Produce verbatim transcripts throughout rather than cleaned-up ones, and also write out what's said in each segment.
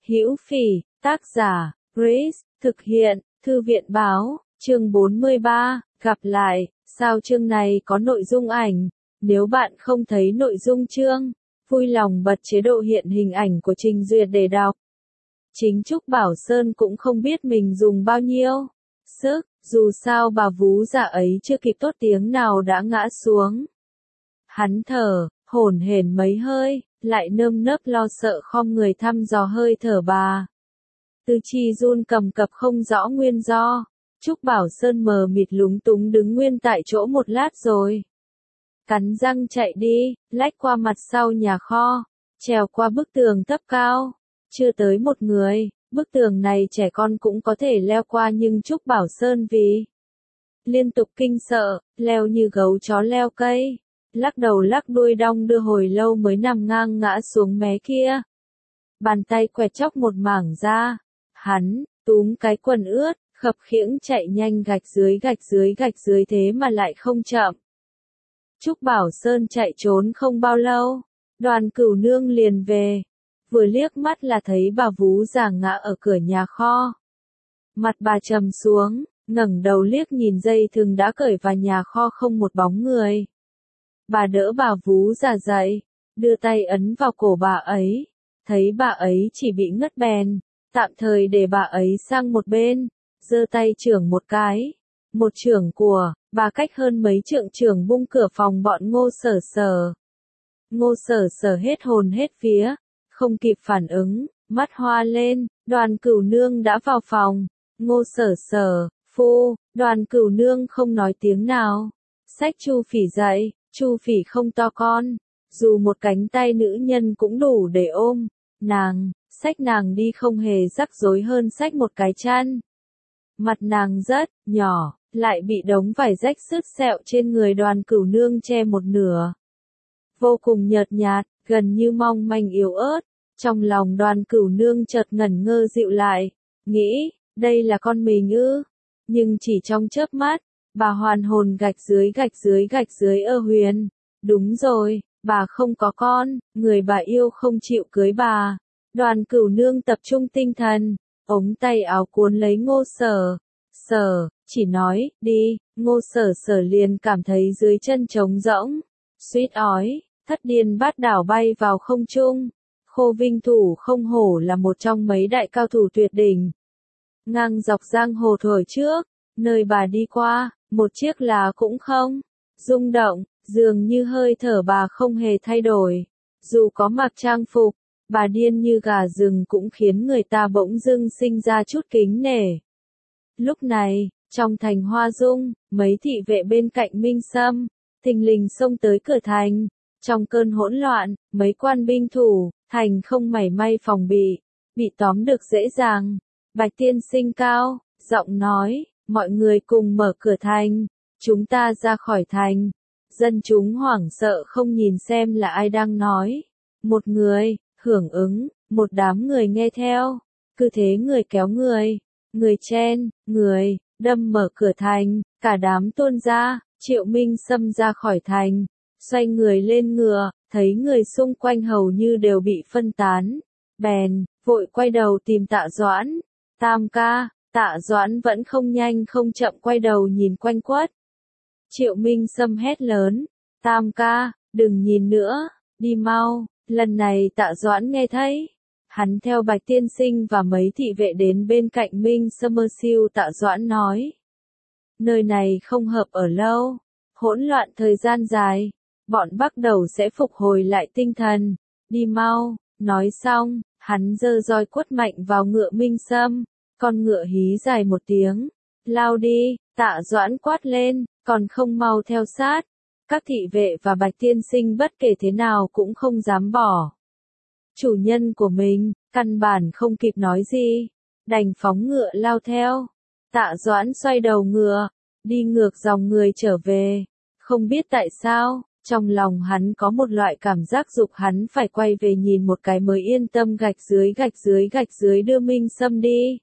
Hữu Phỉ, tác giả, Grace, thực hiện, Thư viện báo, chương bốn mươi ba, gặp lại, sao chương này có nội dung ảnh, nếu bạn không thấy nội dung chương, vui lòng bật chế độ hiện hình ảnh của trình duyệt để đọc. Chính Trúc Bảo Sơn cũng không biết mình dùng bao nhiêu sức, dù sao bà vú già ấy chưa kịp tốt tiếng nào đã ngã xuống. Hắn thở, hổn hển mấy hơi, lại nơm nớp lo sợ khom người thăm dò hơi thở bà. Tư chi run cầm cập không rõ nguyên do. Trúc Bảo Sơn mờ mịt lúng túng đứng nguyên tại chỗ một lát rồi cắn răng chạy đi, lách qua mặt sau nhà kho, trèo qua bức tường thấp cao. Chưa tới một người, bức tường này trẻ con cũng có thể leo qua, nhưng Trúc Bảo Sơn vì liên tục kinh sợ, leo như gấu chó leo cây, lắc đầu lắc đuôi đong đưa hồi lâu mới nằm ngang ngã xuống mé kia. Bàn tay quẹt chóc một mảng ra, hắn túm cái quần ướt, khập khiễng chạy nhanh gạch dưới gạch dưới gạch dưới thế mà lại không chậm. Trúc Bảo Sơn chạy trốn không bao lâu, Đoàn Cửu Nương liền về, vừa liếc mắt là thấy bà vú già ngã ở cửa nhà kho. Mặt bà trầm xuống, ngẩng đầu liếc nhìn dây thừng đã cởi vào nhà kho không một bóng người. Bà đỡ bà vú già dậy, đưa tay ấn vào cổ bà ấy, thấy bà ấy chỉ bị ngất bèn, tạm thời để bà ấy sang một bên, giơ tay chưởng một cái. Một chưởng của bà cách hơn mấy trượng chưởng bung cửa phòng bọn Ngô Sở Sở. Ngô Sở Sở hết hồn hết vía, không kịp phản ứng, mắt hoa lên, Đoàn Cửu Nương đã vào phòng. Ngô Sở Sở, phu, Đoàn Cửu Nương không nói tiếng nào. Xách Chu Phỉ dậy, Chu Phỉ không to con, dù một cánh tay nữ nhân cũng đủ để ôm. Nàng, xách nàng đi không hề rắc rối hơn xách một cái chăn. Mặt nàng rất nhỏ, lại bị đống vải rách sứt sẹo trên người Đoàn Cửu Nương che một nửa. Vô cùng nhợt nhạt, gần như mong manh yếu ớt. Trong lòng Đoàn Cửu Nương chợt ngẩn ngơ dịu lại, nghĩ, đây là con mình ư? Nhưng chỉ trong chớp mắt, bà hoàn hồn gạch dưới gạch dưới gạch dưới ơ huyền. Đúng rồi, bà không có con, người bà yêu không chịu cưới bà. Đoàn Cửu Nương tập trung tinh thần, ống tay áo cuốn lấy Ngô Sở Sở, chỉ nói, đi. Ngô Sở Sở liền cảm thấy dưới chân trống rỗng, suýt ói, thất điên bát đảo bay vào không trung. Khô Vinh Thủ không hổ là một trong mấy đại cao thủ tuyệt đỉnh. Ngang dọc giang hồ thổi trước, nơi bà đi qua, một chiếc lá cũng không rung động, dường như hơi thở bà không hề thay đổi. Dù có mặc trang phục, bà điên như gà rừng cũng khiến người ta bỗng dưng sinh ra chút kính nể. Lúc này, trong thành Hoa Dung, mấy thị vệ bên cạnh Minh Sâm, thình lình xông tới cửa thành. Trong cơn hỗn loạn, mấy quan binh thủ thành không mảy may phòng bị, bị tóm được dễ dàng. Bạch tiên sinh cao giọng nói, mọi người cùng mở cửa thành, chúng ta ra khỏi thành. Dân chúng hoảng sợ không nhìn xem là ai đang nói. Một người hưởng ứng, một đám người nghe theo, cứ thế người kéo người, người chen người, đâm mở cửa thành, cả đám tuôn ra. Triệu Minh Sâm ra khỏi thành, xoay người lên ngựa, thấy người xung quanh hầu như đều bị phân tán, bèn vội quay đầu tìm Tạ Doãn. Tam ca. Tạ Doãn vẫn không nhanh không chậm quay đầu nhìn quanh quất. Triệu Minh Sâm hét lớn, Tam ca, đừng nhìn nữa, đi mau. Lần này Tạ Doãn nghe thấy, hắn theo Bạch tiên sinh và mấy thị vệ đến bên cạnh Minh Sâm mơ siêu. Tạ Doãn nói, nơi này không hợp ở lâu, hỗn loạn thời gian dài, bọn bắt đầu sẽ phục hồi lại tinh thần, đi mau. Nói xong, hắn giơ roi quất mạnh vào ngựa Minh Sâm, con ngựa hí dài một tiếng, lao đi. Tạ Doãn quát lên, còn không mau theo sát. Các thị vệ và Bạch tiên sinh bất kể thế nào cũng không dám bỏ chủ nhân của mình, căn bản không kịp nói gì, đành phóng ngựa lao theo. Tạ Doãn xoay đầu ngựa, đi ngược dòng người trở về. Không biết tại sao, trong lòng hắn có một loại cảm giác dục hắn phải quay về nhìn một cái mới yên tâm. Gạch dưới gạch dưới gạch dưới đưa Minh Sâm đi.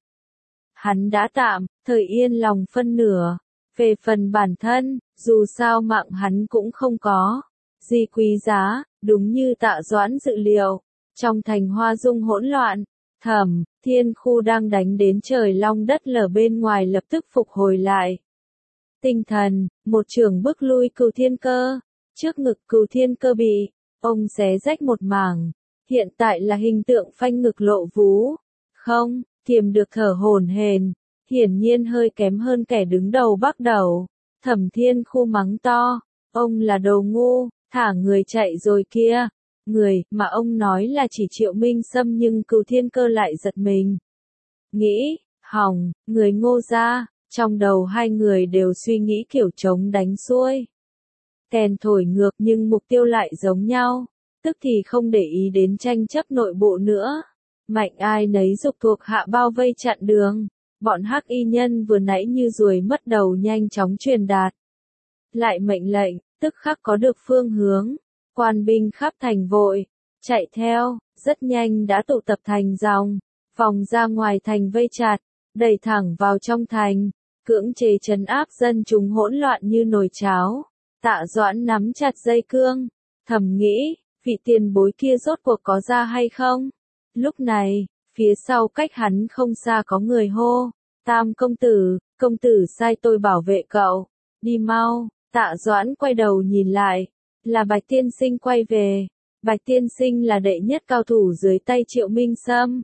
Hắn đã tạm thời yên lòng phân nửa. Về phần bản thân, dù sao mạng hắn cũng không có gì quý giá. Đúng như Tạ Doãn dự liệu, trong thành Hoa Dung hỗn loạn, Thẩm Thiên Khu đang đánh đến trời long đất lở bên ngoài lập tức phục hồi lại. Tinh thần, một trường bức lui Cửu Thiên Cơ. Trước ngực Cửu Thiên Cơ bị ông xé rách một mảng. Hiện tại là hình tượng phanh ngực lộ vú. Không, kiềm được thở hổn hển, hiển nhiên hơi kém hơn kẻ đứng đầu bắt đầu. Thẩm Thiên Khu mắng to, ông là đồ ngu, thả người chạy rồi kia. Người mà ông nói là chỉ Triệu Minh Sâm nhưng Cửu Thiên Cơ lại giật mình. Nghĩ, hỏng, người Ngô gia, trong đầu hai người đều suy nghĩ kiểu trống đánh xuôi. Kèn thổi ngược nhưng mục tiêu lại giống nhau, tức thì không để ý đến tranh chấp nội bộ nữa. Mạnh ai nấy dục thuộc hạ bao vây chặn đường, bọn hắc y nhân vừa nãy như ruồi mất đầu nhanh chóng truyền đạt. Lại mệnh lệnh, tức khắc có được phương hướng, quan binh khắp thành vội, chạy theo, rất nhanh đã tụ tập thành dòng, vòng ra ngoài thành vây chặt, đẩy thẳng vào trong thành, cưỡng chế trấn áp dân chúng hỗn loạn như nồi cháo. Tạ Doãn nắm chặt dây cương, thầm nghĩ, vị tiền bối kia rốt cuộc có ra hay không? Lúc này, phía sau cách hắn không xa có người hô, Tam công tử, công tử sai tôi bảo vệ cậu, đi mau. Tạ Doãn quay đầu nhìn lại, là Bạch Tiên Sinh quay về. Bạch Tiên Sinh là đệ nhất cao thủ dưới tay Triệu Minh Sâm.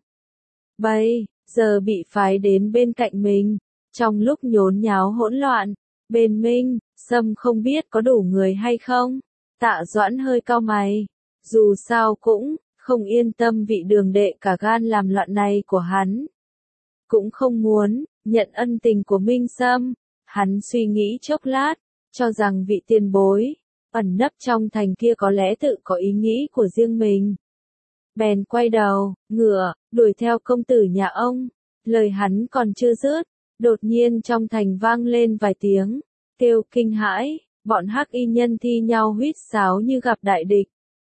Bây giờ bị phái đến bên cạnh mình, trong lúc nhốn nháo hỗn loạn, bên Minh Sâm không biết có đủ người hay không. Tạ Doãn hơi cau mày, dù sao cũng không yên tâm vị đường đệ cả gan làm loạn này của hắn. Cũng không muốn nhận ân tình của Minh Sâm. Hắn suy nghĩ chốc lát, cho rằng vị tiền bối ẩn nấp trong thành kia có lẽ tự có ý nghĩ của riêng mình. Bèn quay đầu, ngựa, đuổi theo công tử nhà ông. Lời hắn còn chưa dứt, đột nhiên trong thành vang lên vài tiếng kêu kinh hãi, bọn hắc y nhân thi nhau huýt sáo như gặp đại địch.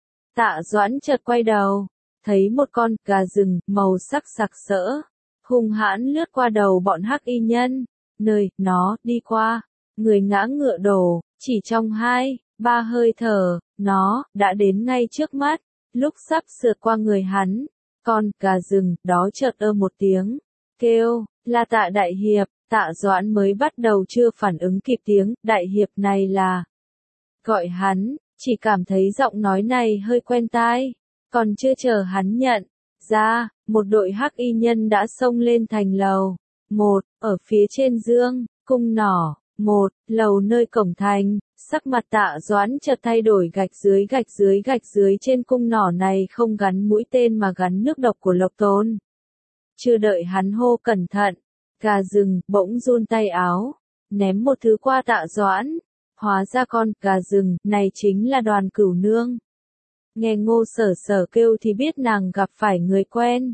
Tạ Doãn chợt quay đầu, thấy một con gà rừng màu sắc sặc sỡ, hung hãn lướt qua đầu bọn hắc y nhân, nơi nó đi qua, người ngã ngựa đổ, chỉ trong hai, ba hơi thở, nó đã đến ngay trước mắt. Lúc sắp sượt qua người hắn, con gà rừng đó chợt ơ một tiếng, kêu là Tạ đại hiệp. Tạ Doãn mới bắt đầu chưa phản ứng kịp tiếng đại hiệp này là gọi hắn, chỉ cảm thấy giọng nói này hơi quen tai, còn chưa chờ hắn nhận ra, một đội hắc y nhân đã xông lên thành lầu. Một, ở phía trên dương cung nỏ, một, lầu nơi cổng thành. Sắc mặt Tạ Doãn chợt thay đổi, gạch dưới gạch dưới gạch dưới trên cung nỏ này không gắn mũi tên mà gắn nước độc của Lộc Tôn. Chưa đợi hắn hô cẩn thận, gà rừng bỗng run tay áo, ném một thứ qua Tạ Doãn. Hóa ra con gà rừng này chính là Đoàn Cửu Nương. Nghe Ngô Sở Sở kêu thì biết nàng gặp phải người quen.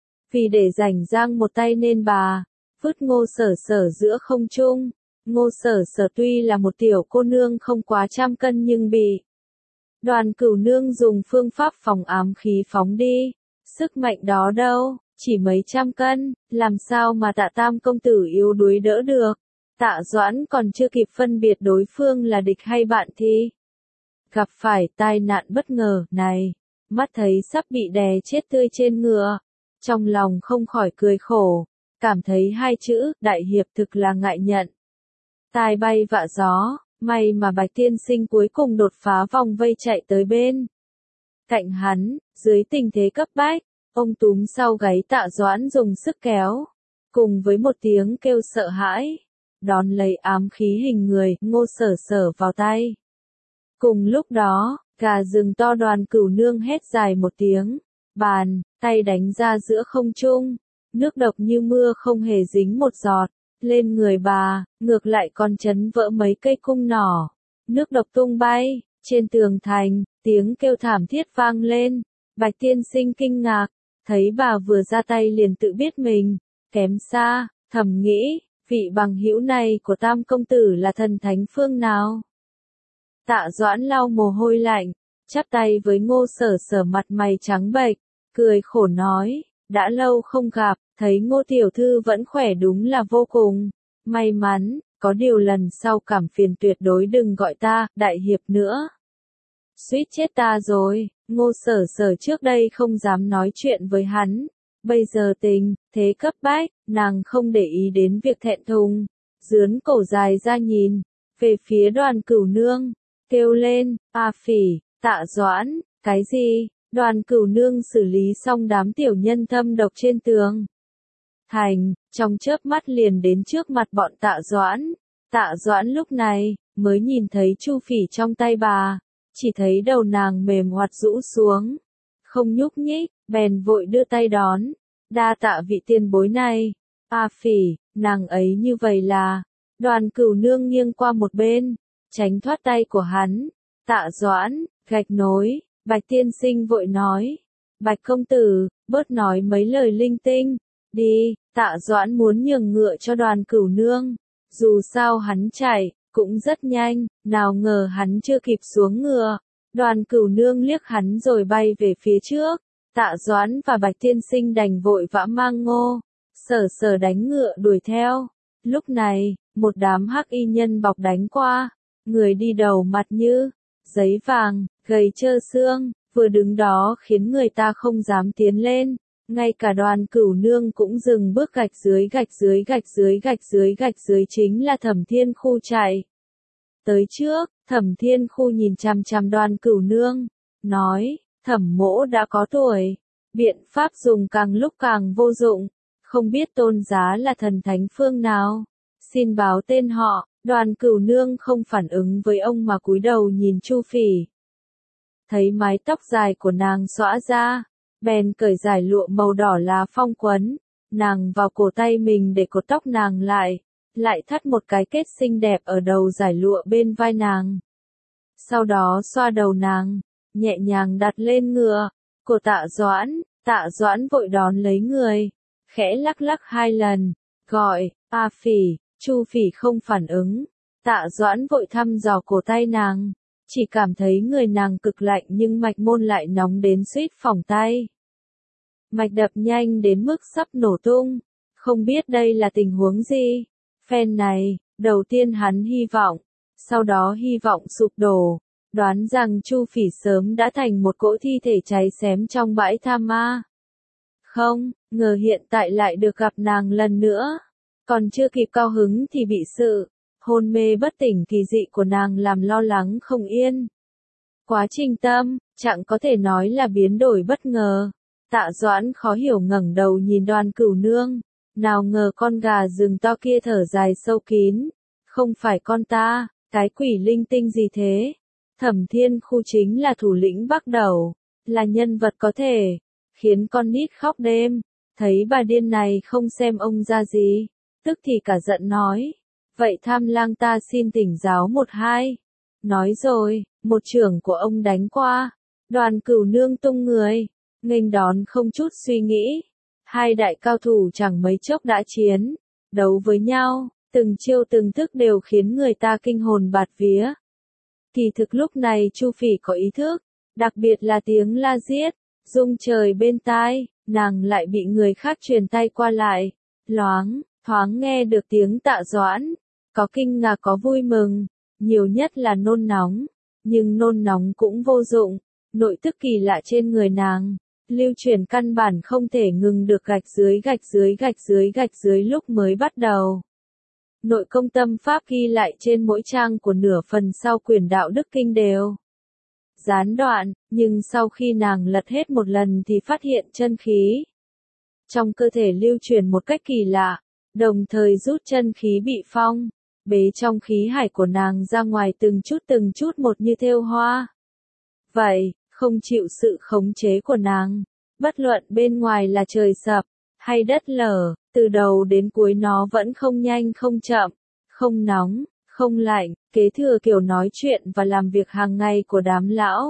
Vì để rảnh rang một tay nên bà vứt Ngô Sở Sở giữa không trung. Ngô Sở Sở tuy là một tiểu cô nương không quá trăm cân nhưng bị Đoàn Cửu Nương dùng phương pháp phòng ám khí phóng đi. Sức mạnh đó đâu, chỉ mấy trăm cân, làm sao mà Tạ Tam công tử yếu đuối đỡ được. Tạ Doãn còn chưa kịp phân biệt đối phương là địch hay bạn thì gặp phải tai nạn bất ngờ này, mắt thấy sắp bị đè chết tươi trên ngựa, trong lòng không khỏi cười khổ, cảm thấy hai chữ đại hiệp thực là ngại nhận. Tai bay vạ gió, may mà Bạch Tiên Sinh cuối cùng đột phá vòng vây chạy tới bên cạnh hắn. Dưới tình thế cấp bách, ông túm sau gáy Tạ Doãn dùng sức kéo, cùng với một tiếng kêu sợ hãi, đón lấy ám khí hình người Ngô Sở Sở vào tay. Cùng lúc đó, gà rừng to Đoàn Cửu Nương hét dài một tiếng, bàn tay đánh ra giữa không trung, nước độc như mưa không hề dính một giọt lên người bà, ngược lại còn chấn vỡ mấy cây cung nỏ, nước độc tung bay trên tường thành, tiếng kêu thảm thiết vang lên. Bạch Tiên Sinh kinh ngạc, thấy bà vừa ra tay liền tự biết mình kém xa, thầm nghĩ, vị bằng hữu này của Tam công tử là thần thánh phương nào? Tạ Doãn lau mồ hôi lạnh, chắp tay với Ngô Sở Sở, mặt mày trắng bệch, cười khổ nói, đã lâu không gặp, thấy Ngô tiểu thư vẫn khỏe đúng là vô cùng may mắn, có điều lần sau cảm phiền tuyệt đối đừng gọi ta đại hiệp nữa. Suýt chết ta rồi. Ngô Sở Sở trước đây không dám nói chuyện với hắn, Bây giờ tình, thế cấp bách, nàng không để ý đến việc thẹn thùng. Dướn cổ dài ra nhìn, về phía Đoàn Cửu Nương, kêu lên, a phỉ, Tạ Doãn, cái gì? Đoàn Cửu Nương xử lý xong đám tiểu nhân thâm độc trên tường thành, trong chớp mắt liền đến trước mặt bọn Tạ Doãn. Tạ Doãn lúc này, mới nhìn thấy Chu Phỉ trong tay bà, chỉ thấy đầu nàng mềm oặt rũ xuống, không nhúc nhích, bèn vội đưa tay đón, đa tạ vị tiền bối này. A Phỉ, nàng ấy như vậy là, Đoàn Cửu Nương nghiêng qua một bên, tránh thoát tay của hắn. Tạ Doãn, gạch nối, Bạch tiên sinh vội nói, Bạch công tử, bớt nói mấy lời linh tinh, đi. Tạ Doãn muốn nhường ngựa cho Đoàn Cửu Nương, dù sao hắn chạy, cũng rất nhanh, nào ngờ hắn chưa kịp xuống ngựa. Đoàn Cửu Nương liếc hắn rồi bay về phía trước, Tạ Doãn và Bạch tiên sinh đành vội vã mang Ngô Sở Sở đánh ngựa đuổi theo. Lúc này, một đám hắc y nhân bọc đánh qua, người đi đầu mặt như giấy vàng, gầy trơ xương, vừa đứng đó khiến người ta không dám tiến lên. Ngay cả Đoàn Cửu Nương cũng dừng bước, gạch dưới gạch dưới gạch dưới gạch dưới gạch dưới chính là Thẩm Thiên Khu chạy tới trước. Thẩm Thiên Khu nhìn chằm chằm Đoàn Cửu Nương, nói, Thẩm mỗ đã có tuổi, biện pháp dùng càng lúc càng vô dụng, không biết tôn giá là thần thánh phương nào, xin báo tên họ. Đoàn Cửu Nương không phản ứng với ông mà cúi đầu nhìn Chu Phỉ. Thấy mái tóc dài của nàng xõa ra, bèn cởi dải lụa màu đỏ lá phong quấn, nàng vào cổ tay mình để cột tóc nàng lại, lại thắt một cái kết xinh đẹp ở đầu dải lụa bên vai nàng. Sau đó xoa đầu nàng, nhẹ nhàng đặt lên ngựa, của Tạ Doãn. Tạ Doãn vội đón lấy người, khẽ lắc lắc hai lần, gọi, A Phỉ. Chu Phỉ không phản ứng, Tạ Doãn vội thăm dò cổ tay nàng, chỉ cảm thấy người nàng cực lạnh nhưng mạch môn lại nóng đến suýt phỏng tay. Mạch đập nhanh đến mức sắp nổ tung, không biết đây là tình huống gì. Phen này, đầu tiên hắn hy vọng, sau đó hy vọng sụp đổ, đoán rằng Chu Phỉ sớm đã thành một cỗ thi thể cháy xém trong bãi tha ma. Không, ngờ hiện tại lại được gặp nàng lần nữa. Còn chưa kịp cao hứng thì bị sự hôn mê bất tỉnh kỳ dị của nàng làm lo lắng không yên. Quá trình tâm trạng có thể nói là biến đổi bất ngờ. Tạ Doãn khó hiểu ngẩng đầu nhìn Đoàn Cửu Nương, nào ngờ con gà rừng to kia thở dài sâu kín, không phải con ta, cái quỷ linh tinh gì thế? Thẩm Thiên Khu chính là thủ lĩnh Bắc Đầu, là nhân vật có thể khiến con nít khóc đêm. Thấy bà điên này không xem ông ra gì, tức thì cả giận nói, vậy Tham Lang ta xin thỉnh giáo một hai. Nói rồi, một chưởng của ông đánh qua, Đoàn Cửu Nương tung người, nghênh đón không chút suy nghĩ. Hai đại cao thủ chẳng mấy chốc đã chiến đấu với nhau, từng chiêu từng thức đều khiến người ta kinh hồn bạt vía. Kỳ thực lúc này Chu Phỉ có ý thức, đặc biệt là tiếng la giết rung trời bên tai, nàng lại bị người khác truyền tay qua lại, loáng thoáng nghe được tiếng Tạ Doãn, có kinh ngạc có vui mừng, nhiều nhất là nôn nóng, nhưng nôn nóng cũng vô dụng, nội tức kỳ lạ trên người nàng, lưu truyền căn bản không thể ngừng được, gạch dưới gạch dưới gạch dưới gạch dưới lúc mới bắt đầu. Nội công tâm pháp ghi lại trên mỗi trang của nửa phần sau quyển đạo đức kinh đều gián đoạn, nhưng sau khi nàng lật hết một lần thì phát hiện chân khí trong cơ thể lưu truyền một cách kỳ lạ, đồng thời rút chân khí bị phong bế trong khí hải của nàng ra ngoài từng chút từng chút một như thêu hoa. Vậy, không chịu sự khống chế của nàng, bất luận bên ngoài là trời sập hay đất lở, từ đầu đến cuối nó vẫn không nhanh không chậm, không nóng, không lạnh, kế thừa kiểu nói chuyện và làm việc hàng ngày của đám lão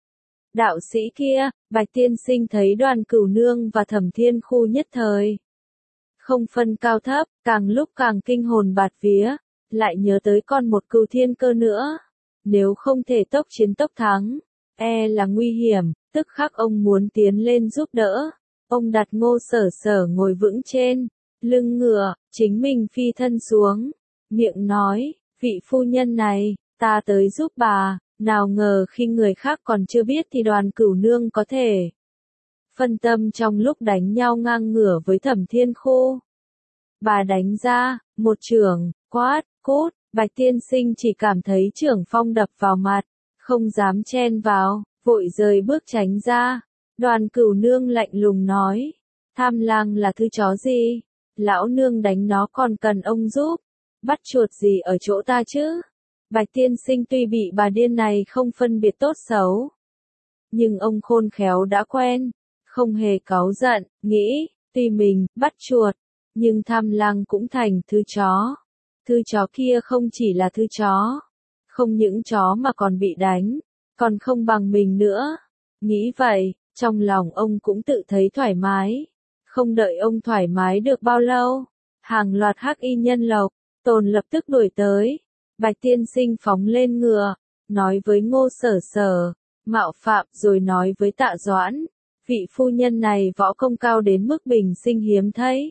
đạo sĩ kia. Bạch tiên sinh thấy Đoàn Cửu Nương và Thẩm Thiên Khu nhất thời không phân cao thấp, càng lúc càng kinh hồn bạt vía, lại nhớ tới còn một Cửu Thiên Cơ nữa, nếu không thể tốc chiến tốc thắng, e là nguy hiểm. Tức khắc ông muốn tiến lên giúp đỡ. Ông đặt Ngô Sở Sở ngồi vững trên lưng ngựa, chính mình phi thân xuống, miệng nói, vị phu nhân này, ta tới giúp bà. Nào ngờ khi người khác còn chưa biết thì Đoàn Cửu Nương có thể phân tâm trong lúc đánh nhau ngang ngửa với Thẩm Thiên Khu. Bà đánh ra, một chưởng, quát, cút, Bạch tiên sinh chỉ cảm thấy chưởng phong đập vào mặt, không dám chen vào, vội rời bước tránh ra. Đoàn Cửu Nương lạnh lùng nói, tham lang là thứ chó gì? Lão nương đánh nó còn cần ông giúp, bắt chuột gì ở chỗ ta chứ? Bạch tiên sinh tuy bị bà điên này không phân biệt tốt xấu, nhưng ông khôn khéo đã quen, không hề cáu giận, nghĩ, tuy mình bắt chuột, nhưng tham lang cũng thành thứ chó. Thứ chó kia không chỉ là thứ chó, không những chó mà còn bị đánh, còn không bằng mình nữa. Nghĩ vậy, trong lòng ông cũng tự thấy thoải mái. Không đợi ông thoải mái được bao lâu, hàng loạt hắc y nhân lộc, tồn lập tức đuổi tới. Bạch tiên sinh phóng lên ngựa, nói với Ngô Sở Sở, mạo phạm, rồi nói với Tạ Doãn, vị phu nhân này võ công cao đến mức bình sinh hiếm thấy.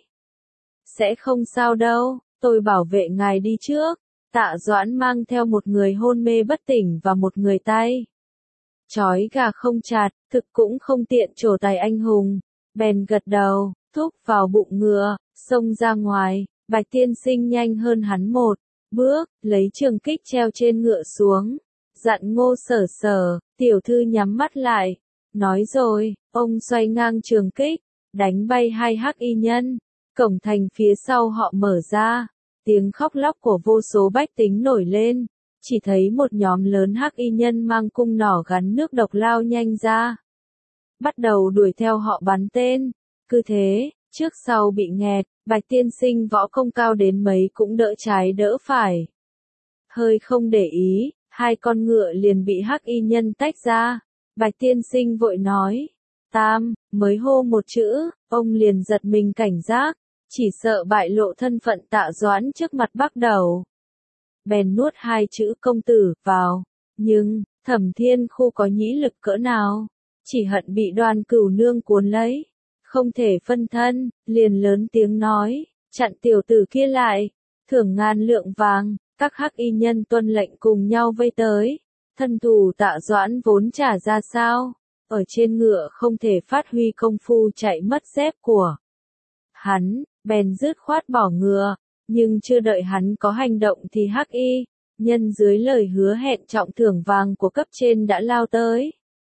Sẽ không sao đâu, tôi bảo vệ ngài đi trước. Tạ Doãn mang theo một người hôn mê bất tỉnh và một người tay chói gà không chặt, thực cũng không tiện trổ tài anh hùng, bèn gật đầu, thúc vào bụng ngựa, xông ra ngoài. Bạch tiên sinh nhanh hơn hắn một bước, lấy trường kích treo trên ngựa xuống, dặn Ngô Sở Sở, tiểu thư nhắm mắt lại. Nói rồi, ông xoay ngang trường kích, đánh bay hai hắc y nhân. Cổng thành phía sau họ mở ra, tiếng khóc lóc của vô số bách tính nổi lên, chỉ thấy một nhóm lớn hắc y nhân mang cung nỏ gắn nước độc lao nhanh ra, bắt đầu đuổi theo họ bắn tên. Cứ thế, trước sau bị nghẹt, Bạch tiên sinh võ công cao đến mấy cũng đỡ trái đỡ phải. Hơi không để ý, hai con ngựa liền bị hắc y nhân tách ra. Bạch tiên sinh vội nói, tam, mới hô một chữ, ông liền giật mình cảnh giác, chỉ sợ bại lộ thân phận Tạ Doãn trước mặt Bắc Đầu. Bèn nuốt hai chữ công tử vào, nhưng, Thẩm Thiên Khu có nhĩ lực cỡ nào, chỉ hận bị Đoàn Cửu Nương cuốn lấy, không thể phân thân, liền lớn tiếng nói, chặn tiểu tử kia lại, thưởng ngàn lượng vàng. Các hắc y nhân tuân lệnh cùng nhau vây tới, thân thủ Tạ Doãn vốn chả ra sao, ở trên ngựa không thể phát huy công phu chạy mất dép của hắn, bèn dứt khoát bỏ ngựa, nhưng chưa đợi hắn có hành động thì hắc y nhân dưới lời hứa hẹn trọng thưởng vàng của cấp trên đã lao tới.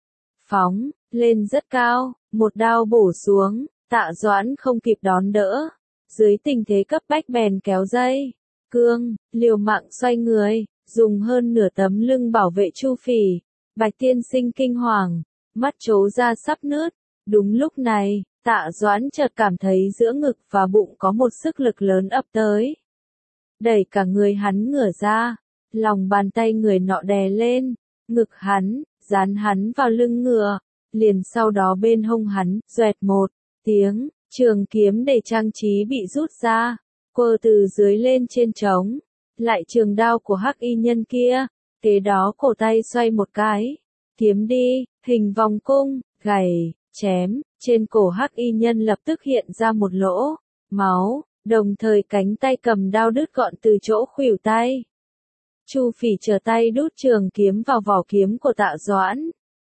Phóng lên rất cao, một đao bổ xuống, Tạ Doãn không kịp đón đỡ, dưới tình thế cấp bách bèn kéo dây cương, liều mạng xoay người, dùng hơn nửa tấm lưng bảo vệ Chu Phỉ. Bạch tiên sinh kinh hoàng, mắt trố ra sắp nứt. Đúng lúc này, Tạ Doãn chợt cảm thấy giữa ngực và bụng có một sức lực lớn ập tới, đẩy cả người hắn ngửa ra, lòng bàn tay người nọ đè lên ngực hắn, dán hắn vào lưng ngựa, liền sau đó bên hông hắn, doẹt một tiếng, trường kiếm để trang trí bị rút ra, quơ từ dưới lên trên trống, lại trường đao của hắc y nhân kia, kế đó cổ tay xoay một cái, kiếm đi, hình vòng cung, gảy, chém, trên cổ hắc y nhân lập tức hiện ra một lỗ máu, đồng thời cánh tay cầm đao đứt gọn từ chỗ khuỷu tay. Chu Phỉ trở tay đút trường kiếm vào vỏ kiếm của Tạ Doãn,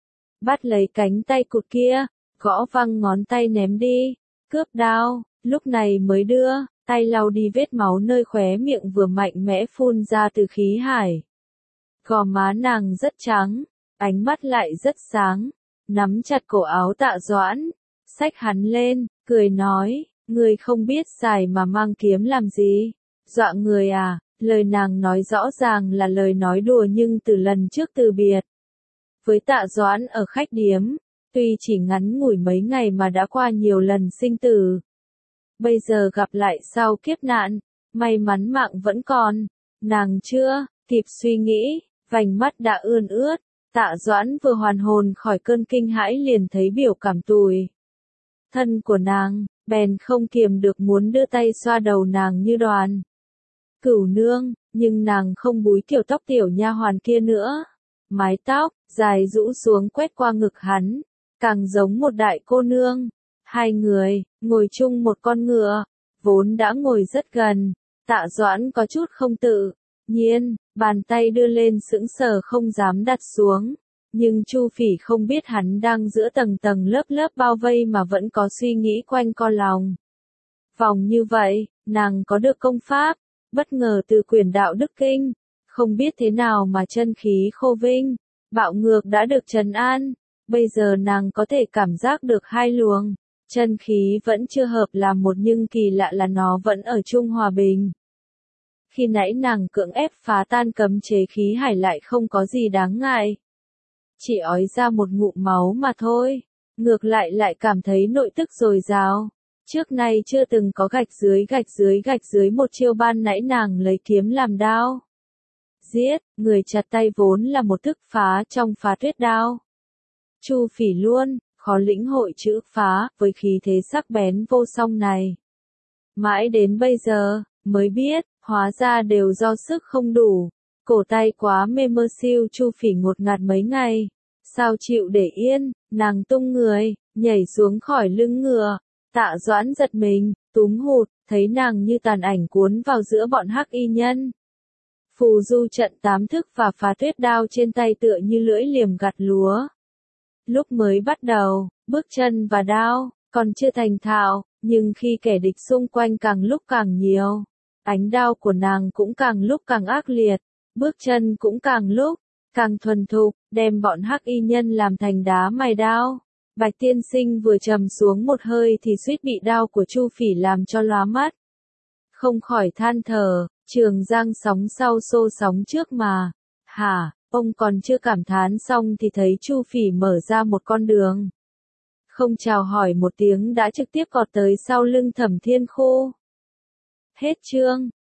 bắt lấy cánh tay cụt kia, gõ văng ngón tay ném đi, cướp đao, lúc này mới đưa tay lau đi vết máu nơi khóe miệng vừa mạnh mẽ phun ra từ khí hải. Gò má nàng rất trắng, ánh mắt lại rất sáng, nắm chặt cổ áo Tạ Doãn, xách hắn lên, cười nói, người không biết xài mà mang kiếm làm gì, dọa người à. Lời nàng nói rõ ràng là lời nói đùa nhưng từ lần trước từ biệt với Tạ Doãn ở khách điếm, tuy chỉ ngắn ngủi mấy ngày mà đã qua nhiều lần sinh tử. Bây giờ gặp lại sau kiếp nạn, may mắn mạng vẫn còn, nàng chưa kịp suy nghĩ, vành mắt đã ươn ướt. Tạ Doãn vừa hoàn hồn khỏi cơn kinh hãi liền thấy biểu cảm tủi thân của nàng, bèn không kiềm được muốn đưa tay xoa đầu nàng như Đoàn Cửu Nương, nhưng nàng không búi kiểu tóc tiểu nha hoàn kia nữa. Mái tóc dài rũ xuống quét qua ngực hắn, càng giống một đại cô nương. Hai người ngồi chung một con ngựa, vốn đã ngồi rất gần, Tạ Doãn có chút không tự nhiên, bàn tay đưa lên sững sờ không dám đặt xuống, Nhưng Chu Phỉ không biết hắn đang giữa tầng tầng lớp lớp bao vây mà vẫn có suy nghĩ quanh co lòng. Vòng như vậy, nàng có được công pháp, bất ngờ từ quyển đạo đức kinh, không biết thế nào mà chân khí khô vinh, bạo ngược đã được trấn an, bây giờ nàng có thể cảm giác được hai luồng, chân khí vẫn chưa hợp làm một nhưng kỳ lạ là nó vẫn ở chung hòa bình. Khi nãy nàng cưỡng ép phá tan cấm chế khí hải lại không có gì đáng ngại. Chỉ ói ra một ngụm máu mà thôi, ngược lại lại cảm thấy nội tức dồi dào. Trước nay chưa từng có gạch dưới gạch dưới gạch dưới một chiêu ban nãy nàng lấy kiếm làm đao. Giết, người chặt tay vốn là một thức phá trong phá tuyết đao. Chu Phỉ luôn, khó lĩnh hội chữ phá, với khí thế sắc bén vô song này. Mãi đến bây giờ, mới biết, hóa ra đều do sức không đủ. Cổ tay quá mê mơ siêu Chu Phỉ ngột ngạt mấy ngày. Sao chịu để yên, nàng tung người, nhảy xuống khỏi lưng ngựa. Tạ Doãn giật mình, túm hụt, thấy nàng như tàn ảnh cuốn vào giữa bọn hắc y nhân. Phù du trận tám thức và phá tuyết đao trên tay tựa như lưỡi liềm gặt lúa. Lúc mới bắt đầu, bước chân và đao, còn chưa thành thạo, nhưng khi kẻ địch xung quanh càng lúc càng nhiều, ánh đao của nàng cũng càng lúc càng ác liệt, bước chân cũng càng lúc, càng thuần thục, đem bọn hắc y nhân làm thành đá mài đao. Bạch tiên sinh vừa trầm xuống một hơi thì suýt bị đao của Chu Phỉ làm cho lóa mắt. Không khỏi than thở, Trường Giang sóng sau xô sóng trước mà. Hả, ông còn chưa cảm thán xong thì thấy Chu Phỉ mở ra một con đường. Không chào hỏi một tiếng đã trực tiếp cọt tới sau lưng Thẩm Thiên Khô. Hết chương.